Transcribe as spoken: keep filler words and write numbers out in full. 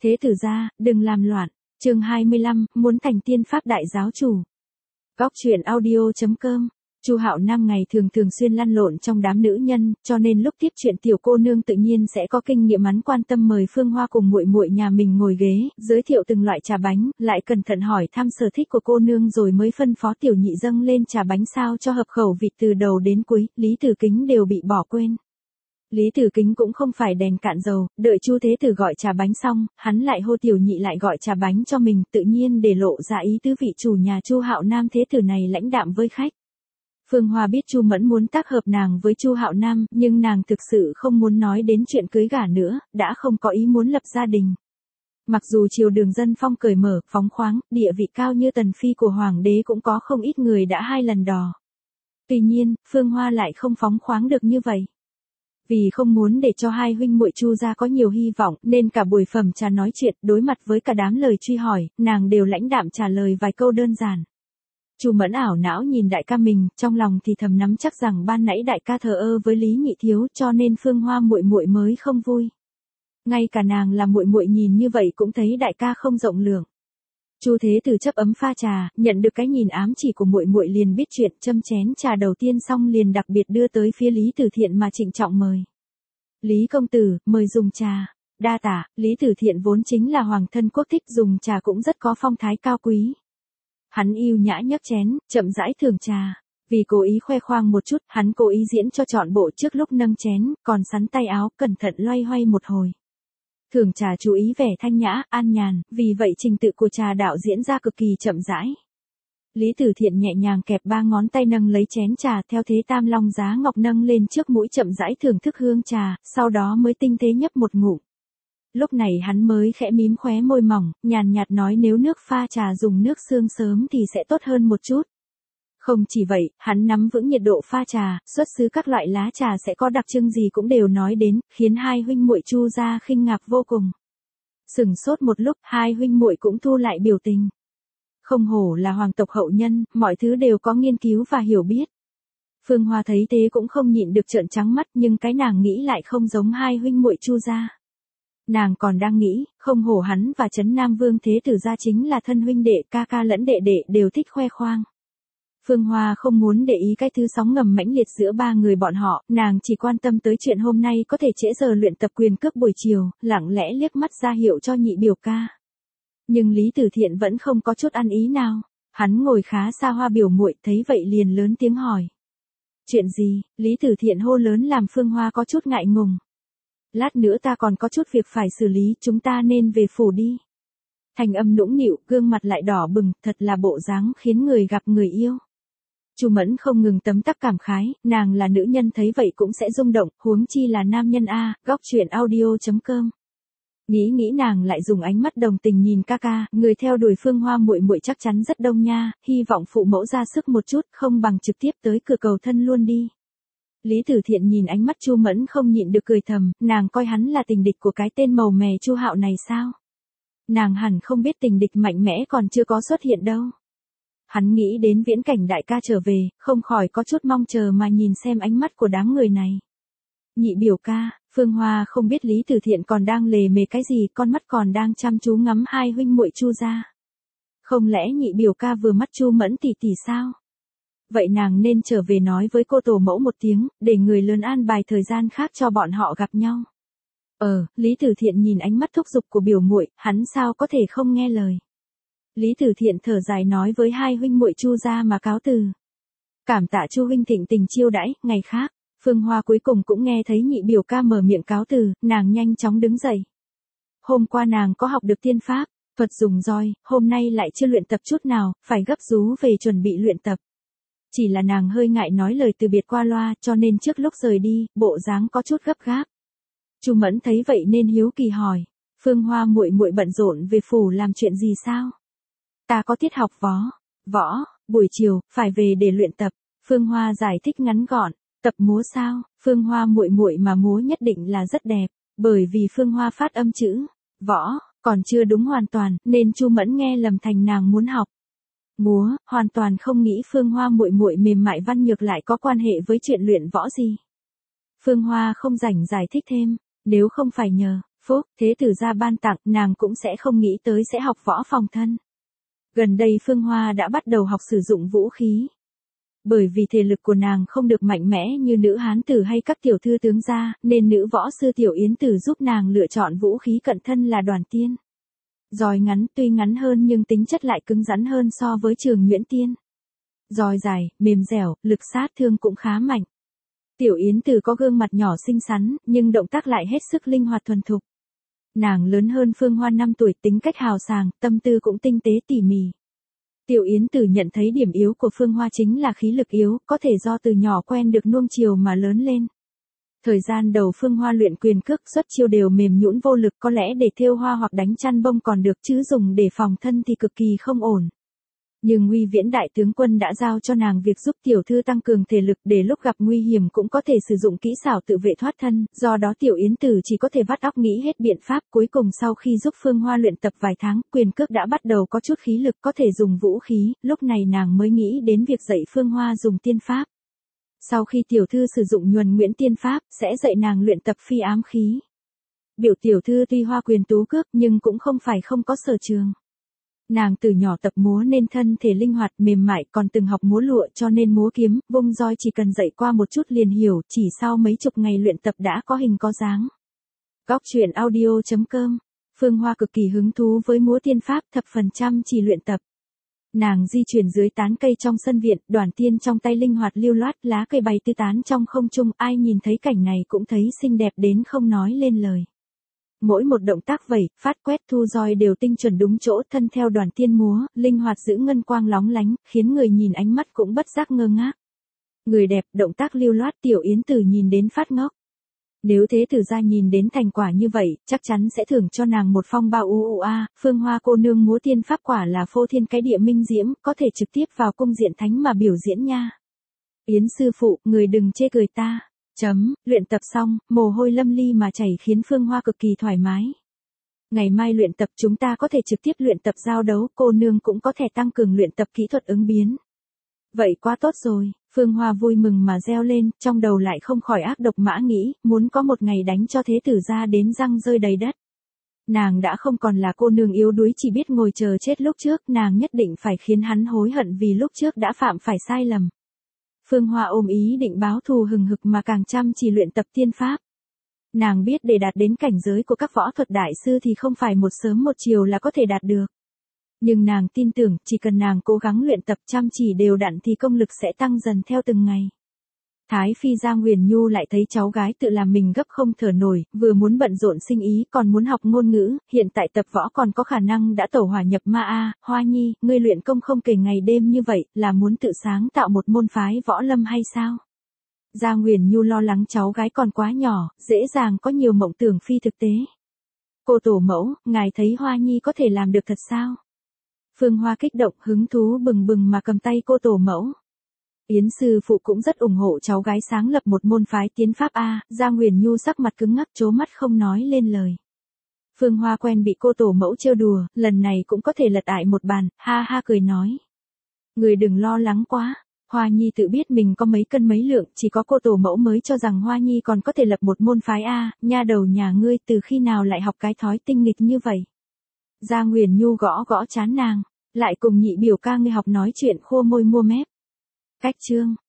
Thế tử gia, đừng làm loạn. Chương hai mươi lăm, muốn thành tiên pháp đại giáo chủ. Góc truyện audio chấm com. Chu Hạo Nam ngày thường thường xuyên lăn lộn trong đám nữ nhân, cho nên lúc tiếp chuyện tiểu cô nương tự nhiên sẽ có kinh nghiệm, hắn quan tâm mời Phương Hoa cùng muội muội nhà mình ngồi ghế, giới thiệu từng loại trà bánh, lại cẩn thận hỏi thăm sở thích của cô nương rồi mới phân phó tiểu nhị dâng lên trà bánh sao cho hợp khẩu vị. Từ đầu đến cuối, Lý Tử Kính đều bị bỏ quên. Lý Tử Kính cũng không phải đèn cạn dầu, đợi Chu Thế Tử gọi trà bánh xong, hắn lại hô tiểu nhị lại gọi trà bánh cho mình, tự nhiên để lộ ra ý tứ vị chủ nhà Chu Hạo Nam Thế Tử này lãnh đạm với khách. Phương Hoa biết Chu Mẫn muốn tác hợp nàng với Chu Hạo Nam, nhưng nàng thực sự không muốn nói đến chuyện cưới gả nữa, đã không có ý muốn lập gia đình. Mặc dù triều đường dân phong cởi mở, phóng khoáng, địa vị cao như tần phi của hoàng đế cũng có không ít người đã hai lần đò. Tuy nhiên, Phương Hoa lại không phóng khoáng được như vậy. Vì không muốn để cho hai huynh muội Chu gia có nhiều hy vọng, nên cả buổi phẩm trà nói chuyện, đối mặt với cả đám lời truy hỏi, nàng đều lãnh đạm trả lời vài câu đơn giản. Chu Mẫn ảo não nhìn đại ca mình, trong lòng thì thầm nắm chắc rằng ban nãy đại ca thờ ơ với Lý Nhị thiếu, cho nên Phương Hoa muội muội mới không vui. Ngay cả nàng là muội muội nhìn như vậy cũng thấy đại ca không rộng lượng. Chu Thế Tử chấp ấm pha trà, nhận được cái nhìn ám chỉ của muội muội liền biết chuyện, châm chén trà đầu tiên xong liền đặc biệt đưa tới phía Lý Tử Thiện mà trịnh trọng mời. Lý công tử, mời dùng trà. Đa tạ. Lý Tử Thiện vốn chính là hoàng thân quốc thích, dùng trà cũng rất có phong thái cao quý. Hắn yêu nhã nhấc chén, chậm rãi thưởng trà. Vì cố ý khoe khoang một chút, hắn cố ý diễn cho trọn bộ trước lúc nâng chén, còn sắn tay áo, cẩn thận loay hoay một hồi. Thưởng trà chú ý vẻ thanh nhã, an nhàn, vì vậy trình tự của trà đạo diễn ra cực kỳ chậm rãi. Lý Tử Thiện nhẹ nhàng kẹp ba ngón tay nâng lấy chén trà, theo thế tam long giá ngọc nâng lên trước mũi chậm rãi thưởng thức hương trà, sau đó mới tinh tế nhấp một ngụm. Lúc này hắn mới khẽ mím khóe môi mỏng, nhàn nhạt nói nếu nước pha trà dùng nước xương sớm thì sẽ tốt hơn một chút. Không chỉ vậy, hắn nắm vững nhiệt độ pha trà, xuất xứ các loại lá trà sẽ có đặc trưng gì cũng đều nói đến, khiến hai huynh muội Chu gia khinh ngạc vô cùng. Sừng sốt một lúc, hai huynh muội cũng thu lại biểu tình. Không hổ là hoàng tộc hậu nhân, mọi thứ đều có nghiên cứu và hiểu biết. Phương Hoa thấy thế cũng không nhịn được trợn trắng mắt, nhưng cái nàng nghĩ lại không giống hai huynh muội Chu gia. Nàng còn đang nghĩ, không hổ hắn và Trấn Nam Vương Thế Tử gia chính là thân huynh đệ, ca ca lẫn đệ đệ đều thích khoe khoang. Phương Hoa không muốn để ý cái thứ sóng ngầm mãnh liệt giữa ba người bọn họ, nàng chỉ quan tâm tới chuyện hôm nay có thể trễ giờ luyện tập quyền cước buổi chiều, lặng lẽ liếc mắt ra hiệu cho nhị biểu ca. Nhưng Lý Tử Thiện vẫn không có chút ăn ý nào, hắn ngồi khá xa Hoa biểu muội thấy vậy liền lớn tiếng hỏi. Chuyện gì? Lý Tử Thiện hô lớn làm Phương Hoa có chút ngại ngùng. Lát nữa ta còn có chút việc phải xử lý, chúng ta nên về phủ đi. Thành âm nũng nịu, gương mặt lại đỏ bừng, thật là bộ dáng khiến người gặp người yêu. Chu Mẫn không ngừng tấm tắc cảm khái, nàng là nữ nhân thấy vậy cũng sẽ rung động, huống chi là nam nhân a. Góc truyện audio chấm com. Nghĩ nghĩ nàng lại dùng ánh mắt đồng tình nhìn ca ca, người theo đuổi Phương Hoa muội muội chắc chắn rất đông nha, hy vọng phụ mẫu ra sức một chút, không bằng trực tiếp tới cửa cầu thân luôn đi. Lý Tử Thiện nhìn ánh mắt Chu Mẫn không nhịn được cười thầm, nàng coi hắn là tình địch của cái tên màu mè Chu Hạo này sao? Nàng hẳn không biết tình địch mạnh mẽ còn chưa có xuất hiện đâu. Hắn nghĩ đến viễn cảnh đại ca trở về, không khỏi có chút mong chờ mà nhìn xem ánh mắt của đám người này. Nhị biểu ca, Phương Hoa không biết Lý Tử Thiện còn đang lề mề cái gì, con mắt còn đang chăm chú ngắm hai huynh muội Chu gia. Không lẽ nhị biểu ca vừa mắt Chu Mẫn tỷ tỷ sao? Vậy nàng nên trở về nói với cô tổ mẫu một tiếng, để người lớn an bài thời gian khác cho bọn họ gặp nhau. Ờ, Lý Tử Thiện nhìn ánh mắt thúc giục của biểu muội, hắn sao có thể không nghe lời. Lý Tử Thiện thở dài nói với hai huynh muội Chu gia mà cáo từ. Cảm tạ Chu huynh thịnh tình chiêu đãi, ngày khác. Phương Hoa cuối cùng cũng nghe thấy nhị biểu ca mở miệng cáo từ, nàng nhanh chóng đứng dậy. Hôm qua nàng có học được tiên pháp, thuật dùng roi, hôm nay lại chưa luyện tập chút nào, phải gấp rú về chuẩn bị luyện tập. Chỉ là nàng hơi ngại nói lời từ biệt qua loa, cho nên trước lúc rời đi, bộ dáng có chút gấp gáp. Chu Mẫn thấy vậy nên hiếu kỳ hỏi, Phương Hoa muội muội bận rộn về phủ làm chuyện gì sao? Ta có tiết học võ, võ, buổi chiều phải về để luyện tập. Phương Hoa giải thích ngắn gọn, tập múa sao? Phương Hoa muội muội mà múa nhất định là rất đẹp, bởi vì Phương Hoa phát âm chữ võ còn chưa đúng hoàn toàn, nên Chu Mẫn nghe lầm thành nàng muốn học múa, hoàn toàn không nghĩ Phương Hoa muội muội mềm mại văn nhược lại có quan hệ với chuyện luyện võ gì. Phương Hoa không rảnh giải thích thêm, nếu không phải nhờ phúc, thế tử gia ban tặng, nàng cũng sẽ không nghĩ tới sẽ học võ phòng thân. Gần đây Phương Hoa đã bắt đầu học sử dụng vũ khí. Bởi vì thể lực của nàng không được mạnh mẽ như nữ hán tử hay các tiểu thư tướng gia, nên nữ võ sư Tiểu Yến Tử giúp nàng lựa chọn vũ khí cận thân là Đoàn Tiên. Roi ngắn tuy ngắn hơn nhưng tính chất lại cứng rắn hơn so với Trường Nguyễn Tiên. Roi dài, mềm dẻo, lực sát thương cũng khá mạnh. Tiểu Yến Tử có gương mặt nhỏ xinh xắn, nhưng động tác lại hết sức linh hoạt thuần thục. Nàng lớn hơn Phương Hoa năm tuổi, tính cách hào sảng, tâm tư cũng tinh tế tỉ mỉ. Tiểu Yến Tử nhận thấy điểm yếu của Phương Hoa chính là khí lực yếu, có thể do từ nhỏ quen được nuông chiều mà lớn lên. Thời gian đầu Phương Hoa luyện quyền cước xuất chiêu đều mềm nhũn vô lực, có lẽ để thêu hoa hoặc đánh chăn bông còn được chứ dùng để phòng thân thì cực kỳ không ổn. Nhưng Nguy Viễn đại tướng quân đã giao cho nàng việc giúp tiểu thư tăng cường thể lực để lúc gặp nguy hiểm cũng có thể sử dụng kỹ xảo tự vệ thoát thân, do đó Tiểu Yến Tử chỉ có thể vắt óc nghĩ hết biện pháp. Cuối cùng sau khi giúp Phương Hoa luyện tập vài tháng, quyền cước đã bắt đầu có chút khí lực, có thể dùng vũ khí, lúc này nàng mới nghĩ đến việc dạy Phương Hoa dùng tiên pháp. Sau khi tiểu thư sử dụng nhuần Nguyễn tiên pháp, sẽ dạy nàng luyện tập phi ám khí. Biểu tiểu thư tuy hoa quyền tú cước nhưng cũng không phải không có sở trường. Nàng từ nhỏ tập múa nên thân thể linh hoạt mềm mại, còn từng học múa lụa cho nên múa kiếm, vung roi chỉ cần dạy qua một chút liền hiểu, chỉ sau mấy chục ngày luyện tập đã có hình có dáng. Góc truyện audio chấm com. Phương Hoa cực kỳ hứng thú với múa tiên pháp, thập phần chăm chỉ luyện tập. Nàng di chuyển dưới tán cây trong sân viện, Đoàn Tiên trong tay linh hoạt lưu loát, lá cây bay tứ tán trong không trung, ai nhìn thấy cảnh này cũng thấy xinh đẹp đến không nói lên lời. Mỗi một động tác vẩy, phát quét thu roi đều tinh chuẩn đúng chỗ, thân theo Đoàn Tiên múa, linh hoạt giữ ngân quang lóng lánh, khiến người nhìn ánh mắt cũng bất giác ngơ ngác. Người đẹp, động tác lưu loát, Tiểu Yến Tử nhìn đến phát ngốc. Nếu thế tử gia nhìn đến thành quả như vậy, chắc chắn sẽ thưởng cho nàng một phong bao u u a, Phương Hoa cô nương múa tiên pháp quả là phô thiên cái địa minh diễm, có thể trực tiếp vào cung diện thánh mà biểu diễn nha. Yến sư phụ, người đừng chê cười ta. Chấm, luyện tập xong, mồ hôi lâm ly mà chảy khiến Phương Hoa cực kỳ thoải mái. Ngày mai luyện tập chúng ta có thể trực tiếp luyện tập giao đấu, cô nương cũng có thể tăng cường luyện tập kỹ thuật ứng biến. Vậy quá tốt rồi, Phương Hoa vui mừng mà reo lên, trong đầu lại không khỏi ác độc mã nghĩ, muốn có một ngày đánh cho thế tử gia đến răng rơi đầy đất. Nàng đã không còn là cô nương yếu đuối chỉ biết ngồi chờ chết lúc trước, nàng nhất định phải khiến hắn hối hận vì lúc trước đã phạm phải sai lầm. Phương Hoa ôm ý định báo thù hừng hực mà càng chăm chỉ luyện tập tiên pháp. Nàng biết để đạt đến cảnh giới của các võ thuật đại sư thì không phải một sớm một chiều là có thể đạt được. Nhưng nàng tin tưởng, chỉ cần nàng cố gắng luyện tập chăm chỉ đều đặn thì công lực sẽ tăng dần theo từng ngày. Thái phi Giang Huyền Nhu lại thấy cháu gái tự làm mình gấp không thở nổi, vừa muốn bận rộn sinh ý còn muốn học ngôn ngữ, hiện tại tập võ còn có khả năng đã tẩu hỏa nhập ma a, Hoa Nhi, ngươi luyện công không kể ngày đêm như vậy, là muốn tự sáng tạo một môn phái võ lâm hay sao? Giang Huyền Nhu lo lắng cháu gái còn quá nhỏ, dễ dàng có nhiều mộng tưởng phi thực tế. Cô tổ mẫu, ngài thấy Hoa Nhi có thể làm được thật sao? Phương Hoa kích động hứng thú bừng bừng mà cầm tay cô tổ mẫu. Yến sư phụ cũng rất ủng hộ cháu gái sáng lập một môn phái tiến pháp a, Giang Huyền Nhu sắc mặt cứng ngắc trố mắt không nói lên lời. Phương Hoa quen bị cô tổ mẫu trêu đùa, lần này cũng có thể lật ại một bàn, ha ha cười nói. Người đừng lo lắng quá, Hoa Nhi tự biết mình có mấy cân mấy lượng, chỉ có cô tổ mẫu mới cho rằng Hoa Nhi còn có thể lập một môn phái a, nha đầu nhà ngươi từ khi nào lại học cái thói tinh nghịch như vậy. Giang Huyền Nhu gõ gõ trán nàng, lại cùng nhị biểu ca ngươi học nói chuyện khô môi mua mép. Cách chương